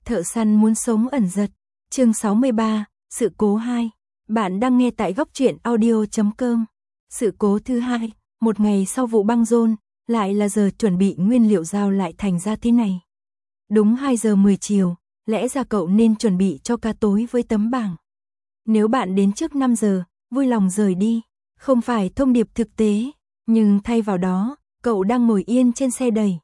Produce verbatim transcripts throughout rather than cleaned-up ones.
Thợ săn muốn sống ẩn giật. Chương sáu mươi ba, sự cố hai. Bạn đang nghe tại góc truyện audio chấm com. Sự cố thứ hai, một ngày sau vụ băng rôn, lại là giờ chuẩn bị nguyên liệu giao lại thành ra thế này. Đúng hai giờ mười chiều, lẽ ra cậu nên chuẩn bị cho ca tối với tấm bảng. Nếu bạn đến trước năm giờ, vui lòng rời đi, không phải thông điệp thực tế, nhưng thay vào đó, cậu đang ngồi yên trên xe đẩy.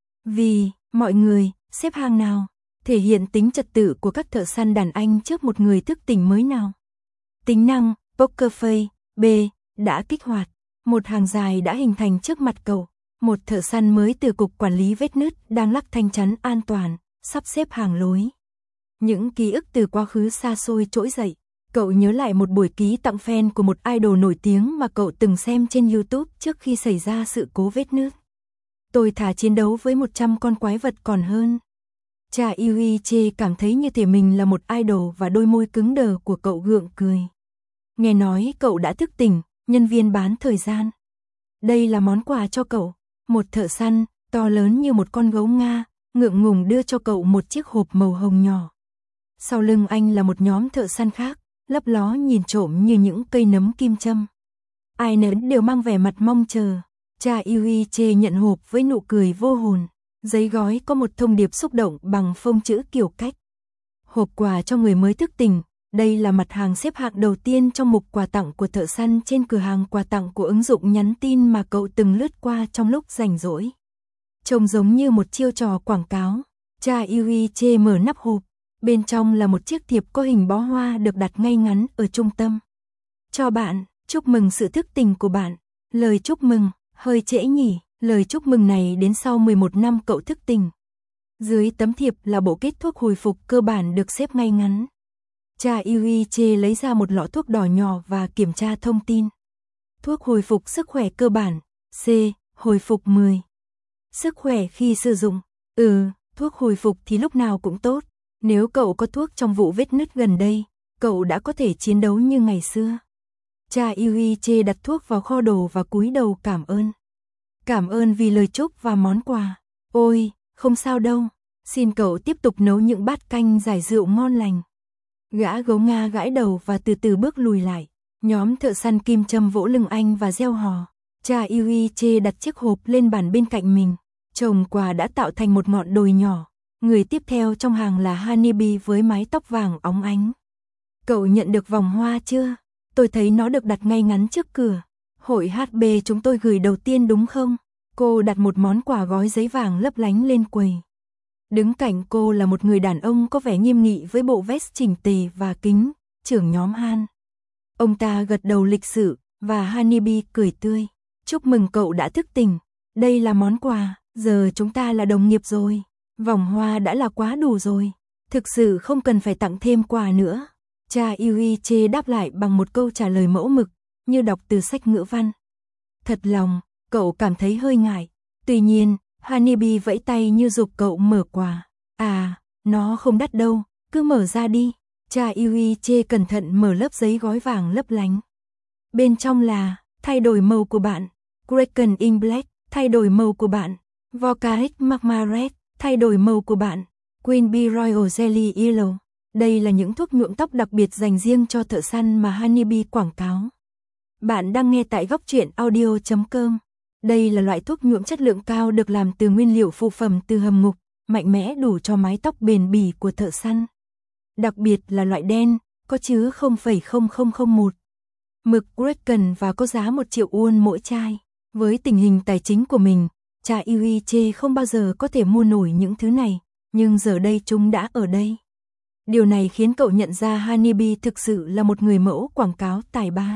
Vì, mọi người, xếp hàng nào, thể hiện tính trật tự của các thợ săn đàn anh trước một người thức tỉnh mới nào. Tính năng, Poker Face, B, đã kích hoạt. Một hàng dài đã hình thành trước mặt cậu. Một thợ săn mới từ cục quản lý vết nứt đang lắc thanh chắn an toàn, sắp xếp hàng lối. Những ký ức từ quá khứ xa xôi trỗi dậy. Cậu nhớ lại một buổi ký tặng fan của một idol nổi tiếng mà cậu từng xem trên YouTube trước khi xảy ra sự cố vết nứt. Tôi thà chiến đấu với một trăm con quái vật còn hơn. Cha Yuiche cảm thấy như thể mình là một idol và đôi môi cứng đờ của cậu gượng cười. Nghe nói cậu đã thức tỉnh, nhân viên bán thời gian. Đây là món quà cho cậu. Một thợ săn, to lớn như một con gấu Nga, ngượng ngùng đưa cho cậu một chiếc hộp màu hồng nhỏ. Sau lưng anh là một nhóm thợ săn khác, lấp ló nhìn trộm như những cây nấm kim châm. Ai nấy đều mang vẻ mặt mong chờ. Cha Yuiche nhận hộp với nụ cười vô hồn. Giấy gói có một thông điệp xúc động bằng phông chữ kiểu cách. Hộp quà cho người mới thức tỉnh. Đây là mặt hàng xếp hạng đầu tiên trong mục quà tặng của thợ săn trên cửa hàng quà tặng của ứng dụng nhắn tin mà cậu từng lướt qua trong lúc rảnh rỗi. Trông giống như một chiêu trò quảng cáo. Cha Yuiche mở nắp hộp. Bên trong là một chiếc thiệp có hình bó hoa được đặt ngay ngắn ở trung tâm. Cho bạn, chúc mừng sự thức tỉnh của bạn. Lời chúc mừng, hơi trễ nhỉ, lời chúc mừng này đến sau mười một năm cậu thức tỉnh. Dưới tấm thiệp là bộ kit thuốc hồi phục cơ bản được xếp ngay ngắn. Cha Yuiche lấy ra một lọ thuốc đỏ nhỏ và kiểm tra thông tin. Thuốc hồi phục sức khỏe cơ bản, C, hồi phục mười. Sức khỏe khi sử dụng, ừ, thuốc hồi phục thì lúc nào cũng tốt. Nếu cậu có thuốc trong vụ vết nứt gần đây, cậu đã có thể chiến đấu như ngày xưa. Cha Yuiche đặt thuốc vào kho đồ và cúi đầu cảm ơn. Cảm ơn vì lời chúc và món quà. Ôi, không sao đâu, xin cậu tiếp tục nấu những bát canh giải rượu ngon lành. Gã gấu Nga gãi đầu và từ từ bước lùi lại. Nhóm thợ săn kim châm vỗ lưng anh và reo hò. Cha Yuiche đặt chiếc hộp lên bàn bên cạnh mình. Chồng quà đã tạo thành một ngọn đồi nhỏ. Người tiếp theo trong hàng là Honeybee với mái tóc vàng óng ánh. Cậu nhận được vòng hoa chưa? Tôi thấy nó được đặt ngay ngắn trước cửa. Hội hát bê chúng tôi gửi đầu tiên đúng không? Cô đặt một món quà gói giấy vàng lấp lánh lên quầy. Đứng cạnh cô là một người đàn ông có vẻ nghiêm nghị với bộ vest chỉnh tề và kính, trưởng nhóm Han. Ông ta gật đầu lịch sự, và Honeybee cười tươi. Chúc mừng cậu đã thức tỉnh. Đây là món quà, giờ chúng ta là đồng nghiệp rồi. Vòng hoa đã là quá đủ rồi. Thực sự không cần phải tặng thêm quà nữa. Cha Yuiche đáp lại bằng một câu trả lời mẫu mực, như đọc từ sách ngữ văn. Thật lòng, cậu cảm thấy hơi ngại. Tuy nhiên, Honeybee vẫy tay như giục cậu mở quà. À, nó không đắt đâu, cứ mở ra đi. Cha Yuiche cẩn thận mở lớp giấy gói vàng lấp lánh. Bên trong là, thay đổi màu của bạn. Kraken in Black, thay đổi màu của bạn. Volcanic Magma Red, thay đổi màu của bạn. Queen Bee Royal Jelly Yellow. Đây là những thuốc nhuộm tóc đặc biệt dành riêng cho thợ săn mà Honeybee quảng cáo. Bạn đang nghe tại góc truyện audio chấm com. Đây là loại thuốc nhuộm chất lượng cao được làm từ nguyên liệu phụ phẩm từ hầm ngục, mạnh mẽ đủ cho mái tóc bền bỉ của thợ săn. Đặc biệt là loại đen, có chứa không phẩy không không không một mực Kraken và có giá một triệu won mỗi chai. Với tình hình tài chính của mình, cha Yuiche không bao giờ có thể mua nổi những thứ này, nhưng giờ đây chúng đã ở đây. Điều này khiến cậu nhận ra Honeybee thực sự là một người mẫu quảng cáo tài ba.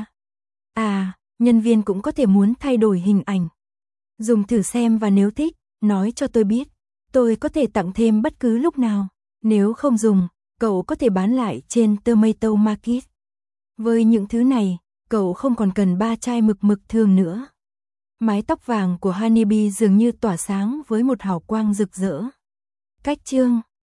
À, nhân viên cũng có thể muốn thay đổi hình ảnh. Dùng thử xem và nếu thích, nói cho tôi biết. Tôi có thể tặng thêm bất cứ lúc nào. Nếu không dùng, cậu có thể bán lại trên Tomato Market. Với những thứ này, cậu không còn cần ba chai mực mực thường nữa. Mái tóc vàng của Honeybee dường như tỏa sáng với một hào quang rực rỡ. Cách chương